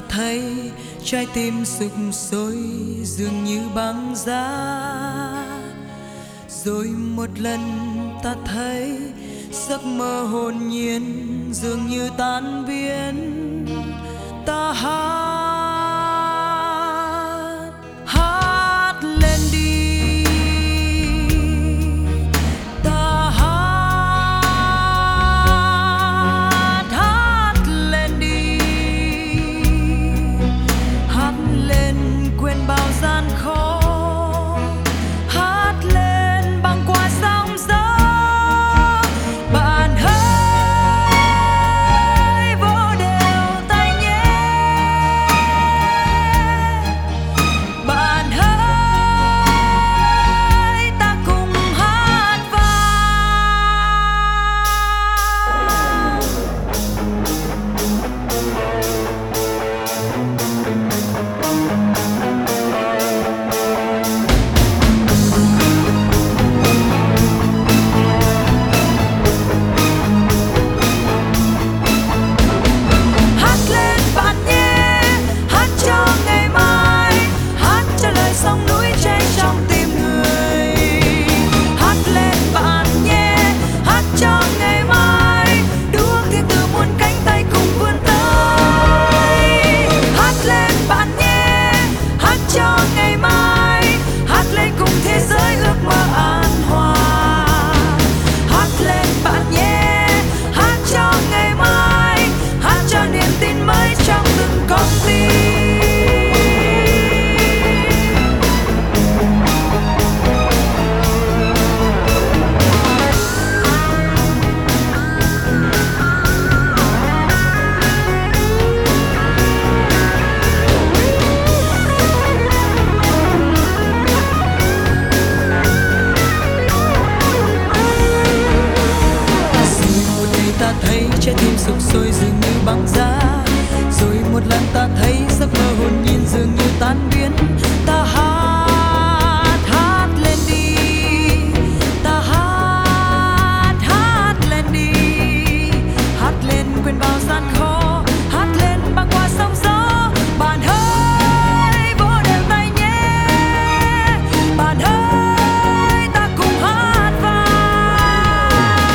thấy trái tim sục sôi dường như băng giá. Rồi một lần ta thấy giấc mơ hồn nhiên dường như tan biến. Ta hát lên đi, ta hát lên đi, hát lên quên bao gian khó, hát lên băng qua sóng gió. Bạn hỡi vỗ đều tay nhé, bạn hỡi ta cùng hát vang. Hát lên bạn nhé, hát cho ngày mai, hát cho lời sông núi chảy trong tim người. Hát lên bạn nhé, hát cho ngày mai, đuốc thiên từ muôn cánh tay cùng vươn tới. Hát lên bạn nhé, hát cho ngày mai, hát lên cùng thế giới ước mơ an hòa. Hát lên bạn nhé, hát cho ngày mai, hát cho niềm tin mới trong từng con tim. Rồi một ngày ta thấy trái tim sục sôi dường như băng giá. Rồi một lần ta thấy giấc mơ hồn nhiên dường như tan biến. Ta hát lên đi, ta hát lên đi, hát lên quên bao gian khó, hát lên băng qua sóng gió. Bạn hỡi vỗ đều tay nhé, bạn hỡi ta cùng hát vang.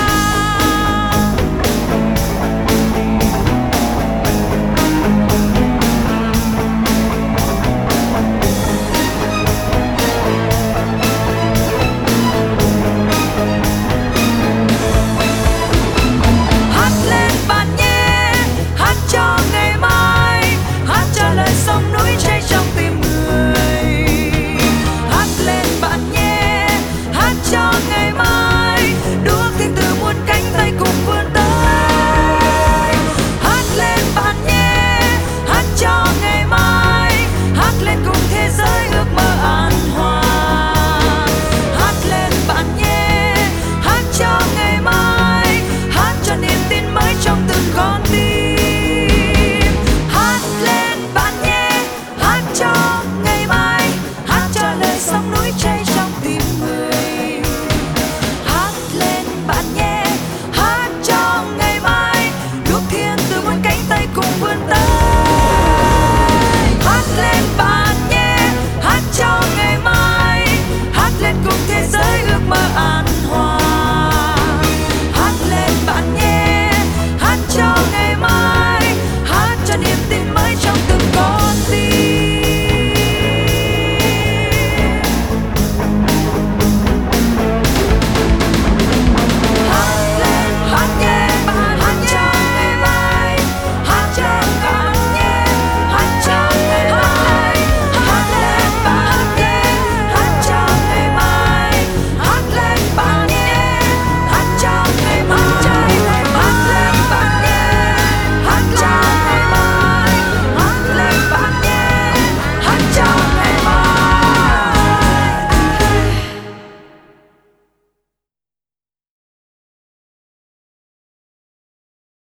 Hát lên bạn nhé, hát cho ngày mai, hát cho lời sông núi chảy trong tim người. Hát lên bạn nhé, hát cho ngày mai, đuốc thiên từ muôn cánh tay cùng vươn tới. Hát lên bạn nhé, hát cho ngày mai, hát lên cùng thế giới ước mơ an hòa. Hát lên bạn nhé, hát cho ngày mai, hát cho niềm tin mới trong từng con tim. Hát lên bạn nhé, hát cho ngày mai, hát cho lời sông núi chảy trong tim người. Hát lên bạn nhé, hát cho ngày mai, đuốc thiên từ muôn cánh tay cùng vươn tới. Hát lên bạn nhé, hát cho ngày mai, hát lên cùng thế giới ước mơ an